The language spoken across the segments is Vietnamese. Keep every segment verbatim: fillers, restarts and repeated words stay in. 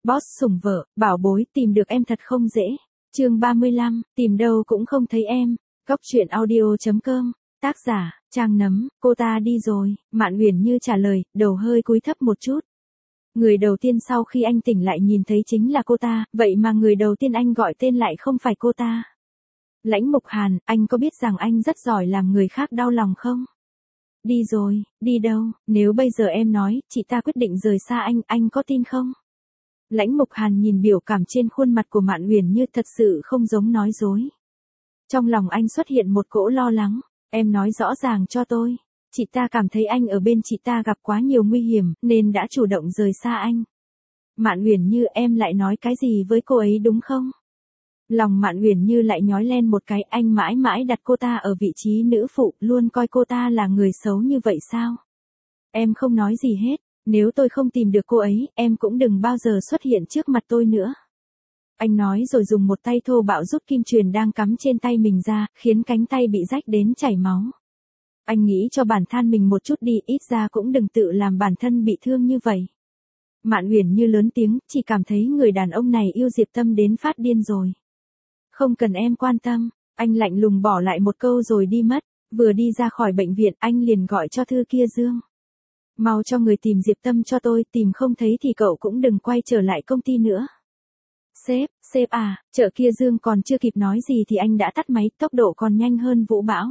Boss sủng vợ, bảo bối, tìm được em thật không dễ. Chương ba mươi lăm, tìm đâu cũng không thấy em. Góc truyện audio chấm com. Tác giả, Trang Nấm, cô ta đi rồi. Mạn Uyển Như trả lời, đầu hơi cúi thấp một chút. Người đầu tiên sau khi anh tỉnh lại nhìn thấy chính là cô ta, vậy mà người đầu tiên anh gọi tên lại không phải cô ta. Lãnh Mục Hàn, anh có biết rằng anh rất giỏi làm người khác đau lòng không? Đi rồi, đi đâu, nếu bây giờ em nói, chị ta quyết định rời xa anh, anh có tin không? Lãnh Mục Hàn nhìn biểu cảm trên khuôn mặt của Mạn Uyển Như thật sự không giống nói dối. Trong lòng anh xuất hiện một cỗ lo lắng, em nói rõ ràng cho tôi. Chị ta cảm thấy anh ở bên chị ta gặp quá nhiều nguy hiểm, nên đã chủ động rời xa anh. Mạn Uyển Như, em lại nói cái gì với cô ấy đúng không? Lòng Mạn Uyển Như lại nhói lên một cái, anh mãi mãi đặt cô ta ở vị trí nữ phụ, luôn coi cô ta là người xấu như vậy sao? Em không nói gì hết, nếu tôi không tìm được cô ấy, em cũng đừng bao giờ xuất hiện trước mặt tôi nữa. Anh nói rồi dùng một tay thô bạo rút kim chuyền đang cắm trên tay mình ra, khiến cánh tay bị rách đến chảy máu. Anh nghĩ cho bản thân mình một chút đi, ít ra cũng đừng tự làm bản thân bị thương như vậy. Mạn Uyển Như lớn tiếng, chỉ cảm thấy người đàn ông này yêu Diệp Tâm đến phát điên rồi. Không cần em quan tâm, anh lạnh lùng bỏ lại một câu rồi đi mất, vừa đi ra khỏi bệnh viện anh liền gọi cho Thư Kia Dương. Mau cho người tìm Diệp Tâm cho tôi, tìm không thấy thì cậu cũng đừng quay trở lại công ty nữa. Sếp, sếp à, chợ Kia Dương còn chưa kịp nói gì thì anh đã tắt máy, tốc độ còn nhanh hơn vũ bão.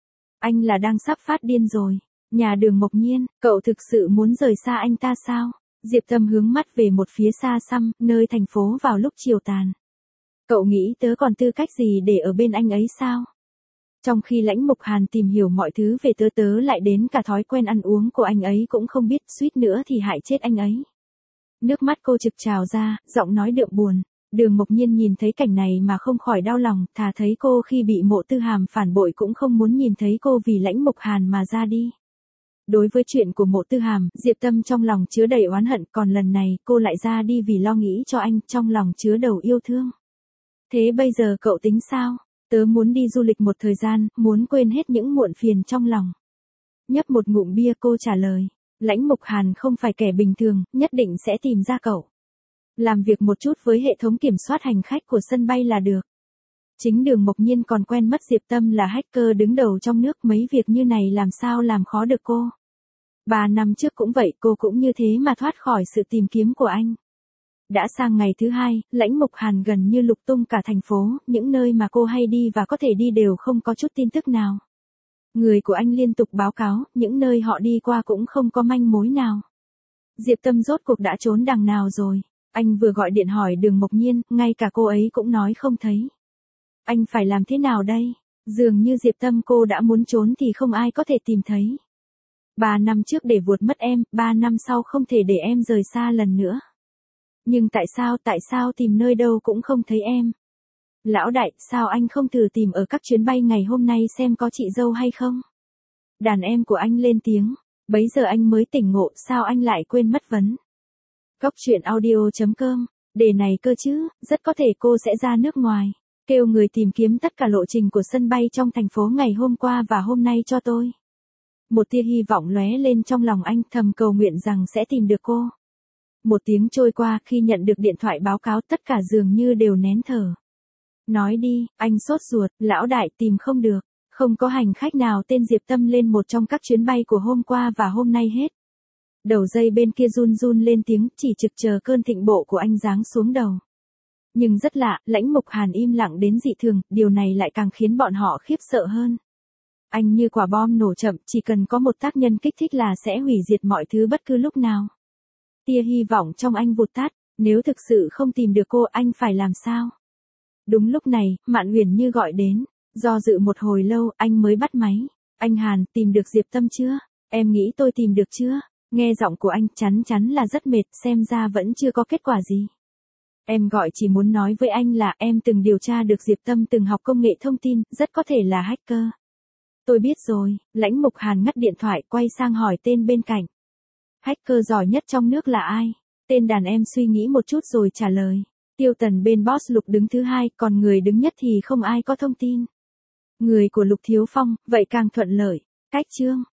Anh là đang sắp phát điên rồi. Nhà Đường Mộc Nhiên, cậu thực sự muốn rời xa anh ta sao? Diệp Tâm hướng mắt về một phía xa xăm, nơi thành phố vào lúc chiều tàn. Cậu nghĩ tớ còn tư cách gì để ở bên anh ấy sao? Trong khi Lãnh Mục Hàn tìm hiểu mọi thứ về tớ tớ lại đến cả thói quen ăn uống của anh ấy cũng không biết, suýt nữa thì hại chết anh ấy. Nước mắt cô trực trào ra, giọng nói đượm buồn. Đường Mộc Nhiên nhìn thấy cảnh này mà không khỏi đau lòng, thà thấy cô khi bị Mộ Tư Hàm phản bội cũng không muốn nhìn thấy cô vì Lãnh Mục Hàn mà ra đi. Đối với chuyện của Mộ Tư Hàm, Diệp Tâm trong lòng chứa đầy oán hận, còn lần này cô lại ra đi vì lo nghĩ cho anh, trong lòng chứa đầu yêu thương. Thế bây giờ cậu tính sao? Tớ muốn đi du lịch một thời gian, muốn quên hết những muộn phiền trong lòng. Nhấp một ngụm bia cô trả lời. Lãnh Mục Hàn không phải kẻ bình thường, nhất định sẽ tìm ra cậu. Làm việc một chút với hệ thống kiểm soát hành khách của sân bay là được. Chính Đường Mộc Nhiên còn quen mất Diệp Tâm là hacker đứng đầu trong nước, mấy việc như này làm sao làm khó được cô. Ba năm trước cũng vậy, cô cũng như thế mà thoát khỏi sự tìm kiếm của anh. Đã sang ngày thứ hai, Lãnh Mục Hàn gần như lục tung cả thành phố, những nơi mà cô hay đi và có thể đi đều không có chút tin tức nào. Người của anh liên tục báo cáo, những nơi họ đi qua cũng không có manh mối nào. Diệp Tâm rốt cuộc đã trốn đằng nào rồi? Anh vừa gọi điện hỏi Đường Mộc Nhiên, ngay cả cô ấy cũng nói không thấy. Anh phải làm thế nào đây? Dường như Diệp Tâm cô đã muốn trốn thì không ai có thể tìm thấy. Ba năm trước để vuột mất em, ba năm sau không thể để em rời xa lần nữa. Nhưng tại sao, tại sao tìm nơi đâu cũng không thấy em? Lão đại, sao anh không thử tìm ở các chuyến bay ngày hôm nay xem có chị dâu hay không? Đàn em của anh lên tiếng, bấy giờ anh mới tỉnh ngộ, sao anh lại quên mất vấn. Góc truyện audio chấm com, đề này cơ chứ, rất có thể cô sẽ ra nước ngoài. Kêu người tìm kiếm tất cả lộ trình của sân bay trong thành phố ngày hôm qua và hôm nay cho tôi. Một tia hy vọng lóe lên trong lòng anh, thầm cầu nguyện rằng sẽ tìm được cô. Một tiếng trôi qua, khi nhận được điện thoại báo cáo tất cả dường như đều nén thở. Nói đi, anh sốt ruột, lão đại tìm không được, không có hành khách nào tên Diệp Tâm lên một trong các chuyến bay của hôm qua và hôm nay hết. Đầu dây bên kia run run lên tiếng, chỉ trực chờ cơn thịnh bộ của anh giáng xuống đầu. Nhưng rất lạ, Lãnh Mục Hàn im lặng đến dị thường, điều này lại càng khiến bọn họ khiếp sợ hơn. Anh như quả bom nổ chậm, chỉ cần có một tác nhân kích thích là sẽ hủy diệt mọi thứ bất cứ lúc nào. Tia hy vọng trong anh vụt tắt, nếu thực sự không tìm được cô anh phải làm sao? Đúng lúc này, Mạn Uyển Như gọi đến, do dự một hồi lâu anh mới bắt máy. Anh Hàn, tìm được Diệp Tâm chưa? Em nghĩ tôi tìm được chưa? Nghe giọng của anh chắn chắn là rất mệt, xem ra vẫn chưa có kết quả gì. Em gọi chỉ muốn nói với anh là em từng điều tra được Diệp Tâm từng học công nghệ thông tin, rất có thể là hacker. Tôi biết rồi, Lãnh Mục Hàn ngắt điện thoại quay sang hỏi tên bên cạnh. Hacker giỏi nhất trong nước là ai? Tên đàn em suy nghĩ một chút rồi trả lời. Tiêu Tần bên Boss Lục đứng thứ hai, còn người đứng nhất thì không ai có thông tin. Người của Lục Thiếu Phong, vậy càng thuận lợi. Cách chương.